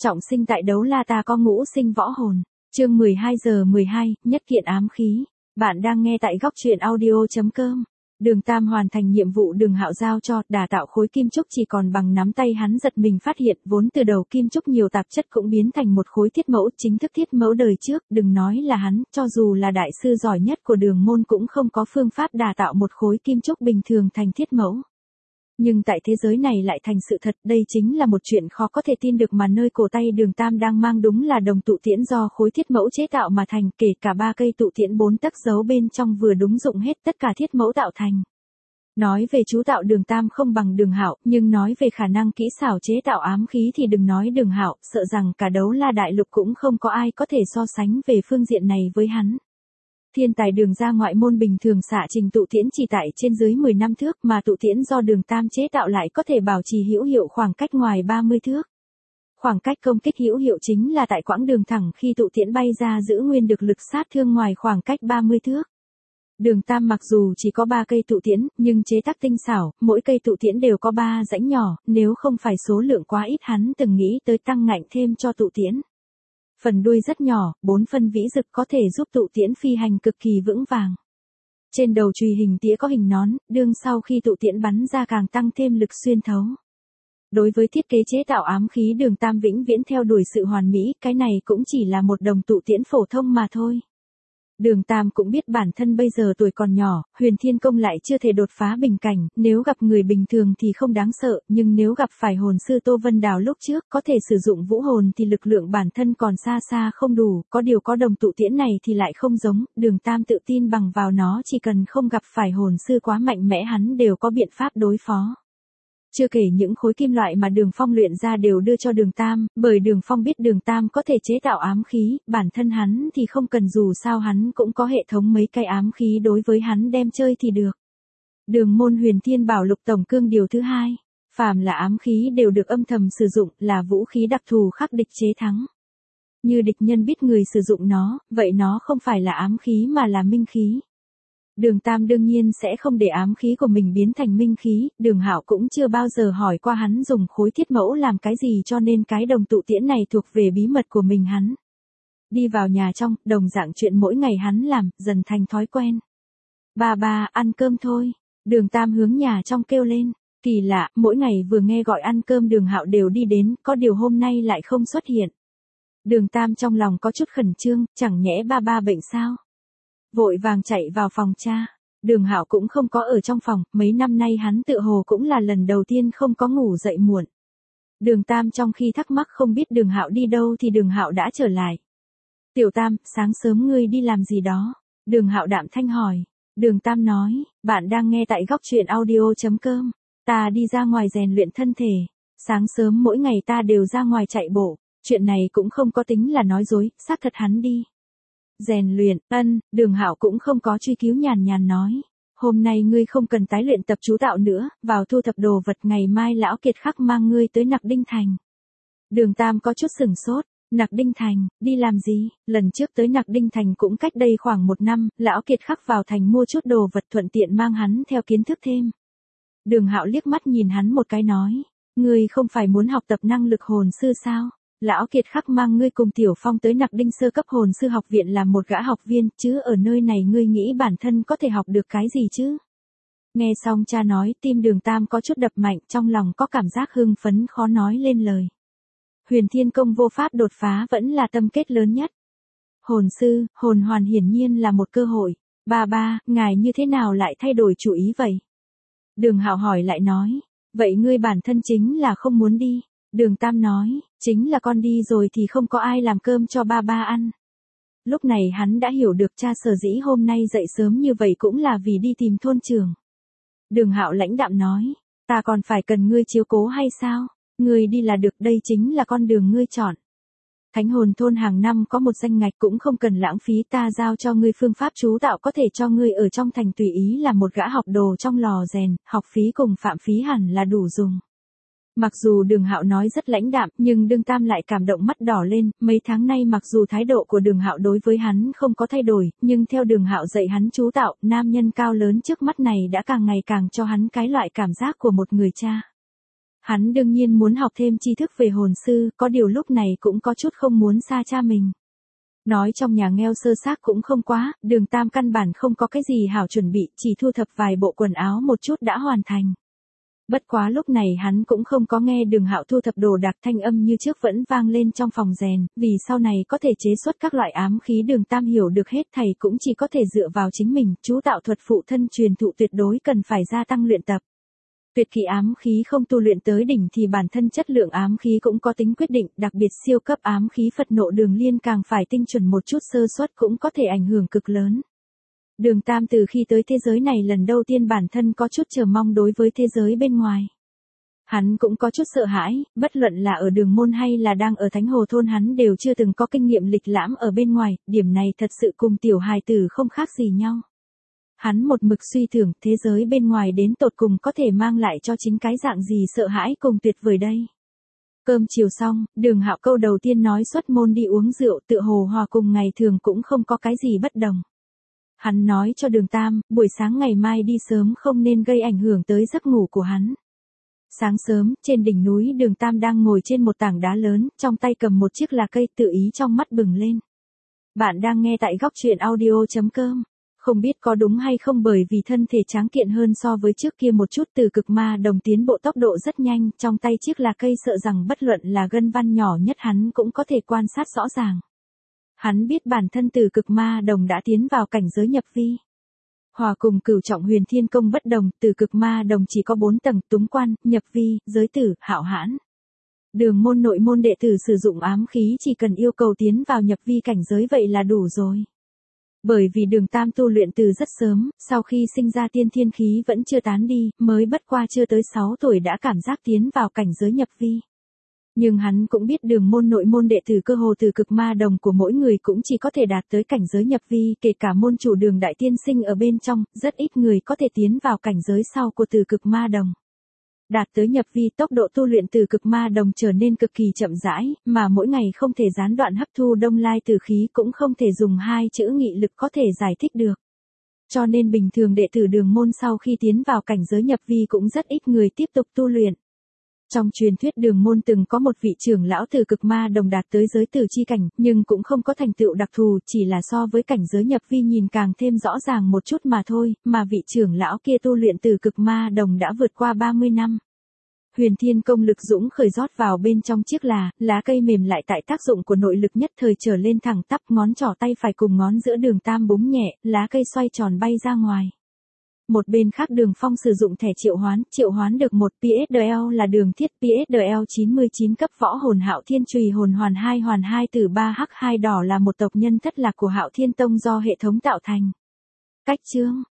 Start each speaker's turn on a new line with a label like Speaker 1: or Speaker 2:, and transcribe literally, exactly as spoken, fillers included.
Speaker 1: trọng sinh tại Đấu La ta có ngũ sinh võ hồn. Chương mười hai giờ mười hai, nhất kiện ám khí. Bạn đang nghe tại góc truyện audio chấm com. Đường Tam hoàn thành nhiệm vụ Đường Hạo giao cho, đả tạo khối kim trúc chỉ còn bằng nắm tay hắn giật mình phát hiện, vốn từ đầu kim trúc nhiều tạp chất cũng biến thành một khối thiết mẫu, chính thức thiết mẫu đời trước, đừng nói là hắn, cho dù là đại sư giỏi nhất của Đường môn cũng không có phương pháp đả tạo một khối kim trúc bình thường thành thiết mẫu. Nhưng tại thế giới này lại thành sự thật, đây chính là một chuyện khó có thể tin được mà nơi cổ tay Đường Tam đang mang đúng là đồng tụ tiễn do khối thiết mẫu chế tạo mà thành, kể cả ba cây tụ tiễn bốn tấc giấu bên trong vừa đúng dụng hết tất cả thiết mẫu tạo thành. Nói về chú tạo Đường Tam không bằng Đường Hạo, nhưng nói về khả năng kỹ xảo chế tạo ám khí thì đừng nói Đường Hạo, sợ rằng cả Đấu La đại lục cũng không có ai có thể so sánh về phương diện này với hắn. Thiên tài Đường ra ngoại môn bình thường xạ trình tụ tiễn chỉ tại trên dưới mười năm thước, mà tụ tiễn do Đường Tam chế tạo lại có thể bảo trì hữu hiệu khoảng cách ngoài ba mươi thước. Khoảng cách công kích hữu hiệu chính là tại quãng đường thẳng khi tụ tiễn bay ra giữ nguyên được lực sát thương ngoài khoảng cách ba mươi thước. Đường Tam mặc dù chỉ có ba cây tụ tiễn, nhưng chế tác tinh xảo, mỗi cây tụ tiễn đều có ba rãnh nhỏ, nếu không phải số lượng quá ít hắn từng nghĩ tới tăng ngạnh thêm cho tụ tiễn. Phần đuôi rất nhỏ, bốn phân vĩ rực có thể giúp tụ tiễn phi hành cực kỳ vững vàng. Trên đầu chùy hình tía có hình nón, đương sau khi tụ tiễn bắn ra càng tăng thêm lực xuyên thấu. Đối với thiết kế chế tạo ám khí Đường Tam vĩnh viễn theo đuổi sự hoàn mỹ, cái này cũng chỉ là một đồng tụ tiễn phổ thông mà thôi. Đường Tam cũng biết bản thân bây giờ tuổi còn nhỏ, Huyền Thiên Công lại chưa thể đột phá bình cảnh, nếu gặp người bình thường thì không đáng sợ, nhưng nếu gặp phải hồn sư Tô Vân Đào lúc trước có thể sử dụng vũ hồn thì lực lượng bản thân còn xa xa không đủ, có điều có đồng tụ tiễn này thì lại không giống, Đường Tam tự tin bằng vào nó chỉ cần không gặp phải hồn sư quá mạnh mẽ hắn đều có biện pháp đối phó. Chưa kể những khối kim loại mà Đường Phong luyện ra đều đưa cho Đường Tam, bởi Đường Phong biết Đường Tam có thể chế tạo ám khí, bản thân hắn thì không cần, dù sao hắn cũng có hệ thống mấy cây ám khí đối với hắn đem chơi thì được. Đường môn Huyền Thiên Bảo Lục tổng cương điều thứ hai, phàm là ám khí đều được âm thầm sử dụng, là vũ khí đặc thù khắc địch chế thắng. Như địch nhân biết người sử dụng nó, vậy nó không phải là ám khí mà là minh khí. Đường Tam đương nhiên sẽ không để ám khí của mình biến thành minh khí, Đường Hạo cũng chưa bao giờ hỏi qua hắn dùng khối thiết mẫu làm cái gì, cho nên cái đồng tụ tiễn này thuộc về bí mật của mình hắn. Đi vào nhà trong, đồng dạng chuyện mỗi ngày hắn làm, dần thành thói quen. Ba ba, ăn cơm thôi. Đường Tam hướng nhà trong kêu lên. Kỳ lạ, mỗi ngày vừa nghe gọi ăn cơm Đường Hạo đều đi đến, có điều hôm nay lại không xuất hiện. Đường Tam trong lòng có chút khẩn trương, chẳng nhẽ ba ba bệnh sao? Vội vàng chạy vào phòng cha. Đường Hạo cũng không có ở trong phòng, mấy năm nay hắn tự hồ cũng là lần đầu tiên không có ngủ dậy muộn. Đường Tam trong khi thắc mắc không biết Đường Hạo đi đâu thì Đường Hạo đã trở lại. Tiểu Tam, sáng sớm ngươi đi làm gì đó? Đường Hạo đạm thanh hỏi. Đường Tam nói, bạn đang nghe tại góc truyện audio chấm com. Ta đi ra ngoài rèn luyện thân thể. Sáng sớm mỗi ngày ta đều ra ngoài chạy bộ. Chuyện này cũng không có tính là nói dối, xác thật hắn đi rèn luyện. Ân, Đường Hạo cũng không có truy cứu, nhàn nhàn nói. Hôm nay ngươi không cần tái luyện tập chú tạo nữa, vào thu thập đồ vật, ngày mai lão Kiệt Khắc mang ngươi tới Nặc Đinh Thành. Đường Tam có chút sửng sốt. Nặc Đinh Thành, đi làm gì? Lần trước tới Nặc Đinh Thành cũng cách đây khoảng một năm, lão Kiệt Khắc vào thành mua chút đồ vật thuận tiện mang hắn theo kiến thức thêm. Đường Hạo liếc mắt nhìn hắn một cái nói. Ngươi không phải muốn học tập năng lực hồn sư sao? Lão Kiệt Khắc mang ngươi cùng Tiểu Phong tới Nặc Đinh sơ cấp hồn sư học viện làm một gã học viên, chứ ở nơi này ngươi nghĩ bản thân có thể học được cái gì chứ? Nghe xong cha nói, tim Đường Tam có chút đập mạnh, trong lòng có cảm giác hưng phấn khó nói lên lời. Huyền Thiên Công vô pháp đột phá vẫn là tâm kết lớn nhất. Hồn sư, hồn hoàn hiển nhiên là một cơ hội. Ba ba, ngài như thế nào lại thay đổi chủ ý vậy? Đường Hạo hỏi lại nói. Vậy ngươi bản thân chính là không muốn đi. Đường Tam nói, chính là con đi rồi thì không có ai làm cơm cho ba ba ăn. Lúc này hắn đã hiểu được cha sở dĩ hôm nay dậy sớm như vậy cũng là vì đi tìm thôn trưởng. Đường Hạo lãnh đạm nói, ta còn phải cần ngươi chiếu cố hay sao? Ngươi đi là được, đây chính là con đường ngươi chọn. Thánh hồn thôn hàng năm có một danh ngạch cũng không cần lãng phí, ta giao cho ngươi phương pháp chú tạo có thể cho ngươi ở trong thành tùy ý làm một gã học đồ trong lò rèn, học phí cùng phạm phí hẳn là đủ dùng. Mặc dù Đường Hạo nói rất lãnh đạm, nhưng Đường Tam lại cảm động mắt đỏ lên, mấy tháng nay mặc dù thái độ của Đường Hạo đối với hắn không có thay đổi, nhưng theo Đường Hạo dạy hắn chú tạo, nam nhân cao lớn trước mắt này đã càng ngày càng cho hắn cái loại cảm giác của một người cha. Hắn đương nhiên muốn học thêm tri thức về hồn sư, có điều lúc này cũng có chút không muốn xa cha mình. Nói trong nhà nghèo sơ xác cũng không quá, Đường Tam căn bản không có cái gì hảo chuẩn bị, chỉ thu thập vài bộ quần áo một chút đã hoàn thành. Bất quá lúc này hắn cũng không có nghe Đường Hạo thu thập đồ đạc, thanh âm như trước vẫn vang lên trong phòng rèn, vì sau này có thể chế xuất các loại ám khí Đường Tam hiểu được hết thầy cũng chỉ có thể dựa vào chính mình, chú tạo thuật phụ thân truyền thụ tuyệt đối cần phải gia tăng luyện tập. Tuyệt kỳ ám khí không tu luyện tới đỉnh thì bản thân chất lượng ám khí cũng có tính quyết định, đặc biệt siêu cấp ám khí Phật nộ đường liên càng phải tinh chuẩn một chút sơ suất cũng có thể ảnh hưởng cực lớn. Đường Tam từ khi tới thế giới này lần đầu tiên bản thân có chút chờ mong đối với thế giới bên ngoài. Hắn cũng có chút sợ hãi, bất luận là ở đường môn hay là đang ở Thánh Hồ Thôn hắn đều chưa từng có kinh nghiệm lịch lãm ở bên ngoài, điểm này thật sự cùng tiểu hài tử không khác gì nhau. Hắn một mực suy tưởng thế giới bên ngoài đến tột cùng có thể mang lại cho chính cái dạng gì sợ hãi cùng tuyệt vời đây. Cơm chiều xong, Đường Hạo câu đầu tiên nói xuất môn đi uống rượu tựa hồ hòa cùng ngày thường cũng không có cái gì bất đồng. Hắn nói cho Đường Tam, buổi sáng ngày mai đi sớm không nên gây ảnh hưởng tới giấc ngủ của hắn. Sáng sớm, trên đỉnh núi Đường Tam đang ngồi trên một tảng đá lớn, trong tay cầm một chiếc lá cây tự ý trong mắt bừng lên. Bạn đang nghe tại góc truyện audio chấm com. Không biết có đúng hay không bởi vì thân thể tráng kiện hơn so với trước kia một chút từ cực ma đồng tiến bộ tốc độ rất nhanh, trong tay chiếc lá cây sợ rằng bất luận là gân văn nhỏ nhất hắn cũng có thể quan sát rõ ràng. Hắn biết bản thân từ cực ma đồng đã tiến vào cảnh giới nhập vi. Hòa cùng cửu trọng huyền thiên công bất đồng, từ cực ma đồng chỉ có bốn tầng, túng quan, nhập vi, giới tử, hạo hãn. Đường môn nội môn đệ tử sử dụng ám khí chỉ cần yêu cầu tiến vào nhập vi cảnh giới vậy là đủ rồi. Bởi vì Đường Tam tu luyện từ rất sớm, sau khi sinh ra tiên thiên khí vẫn chưa tán đi, mới bất qua chưa tới sáu tuổi đã cảm giác tiến vào cảnh giới nhập vi. Nhưng hắn cũng biết đường môn nội môn đệ tử cơ hồ từ cực ma đồng của mỗi người cũng chỉ có thể đạt tới cảnh giới nhập vi, kể cả môn chủ Đường đại tiên sinh ở bên trong, rất ít người có thể tiến vào cảnh giới sau của từ cực ma đồng. Đạt tới nhập vi tốc độ tu luyện từ cực ma đồng trở nên cực kỳ chậm rãi, mà mỗi ngày không thể gián đoạn hấp thu đông lai tử khí cũng không thể dùng hai chữ nghị lực có thể giải thích được. Cho nên bình thường đệ tử đường môn sau khi tiến vào cảnh giới nhập vi cũng rất ít người tiếp tục tu luyện. Trong truyền thuyết đường môn từng có một vị trưởng lão từ cực ma đồng đạt tới giới tử chi cảnh, nhưng cũng không có thành tựu đặc thù, chỉ là so với cảnh giới nhập vi nhìn càng thêm rõ ràng một chút mà thôi, mà vị trưởng lão kia tu luyện từ cực ma đồng đã vượt qua ba mươi năm. Huyền thiên công lực dũng khởi rót vào bên trong chiếc là, lá cây mềm lại tại tác dụng của nội lực nhất thời trở lên thẳng tắp, ngón trỏ tay phải cùng ngón giữa Đường Tam búng nhẹ, lá cây xoay tròn bay ra ngoài. Một bên khác Đường Phong sử dụng thẻ triệu hoán, triệu hoán được một pê ét đê lờ là Đường Thiết pê ét đê lờ chín mươi chín cấp võ hồn Hạo Thiên Chùy hồn hoàn hai hoàn hai từ ba hắc hai đỏ là một tộc nhân thất lạc của Hạo Thiên Tông do hệ thống tạo thành. Cách chương,